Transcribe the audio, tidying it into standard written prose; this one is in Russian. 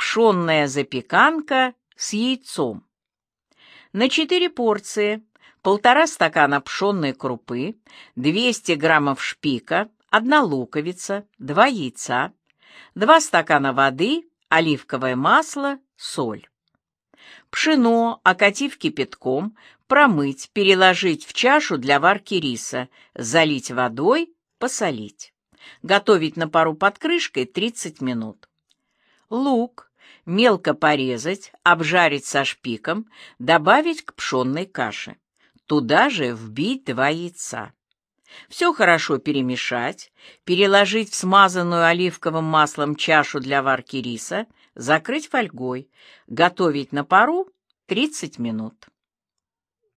Пшенная запеканка с яйцом. На 4 порции 1,5 стакана пшенной крупы, 200 граммов шпика, 1 луковица, 2 яйца, 2 стакана воды, оливковое масло, соль. Пшено, окатив кипятком, промыть, переложить в чашу для варки риса, залить водой, посолить. Готовить на пару под крышкой 30 минут. Лук мелко порезать, обжарить со шпиком, добавить к пшенной каше. Туда же вбить 2 яйца. Все хорошо перемешать, переложить в смазанную оливковым маслом чашу для варки риса, закрыть фольгой, готовить на пару 30 минут.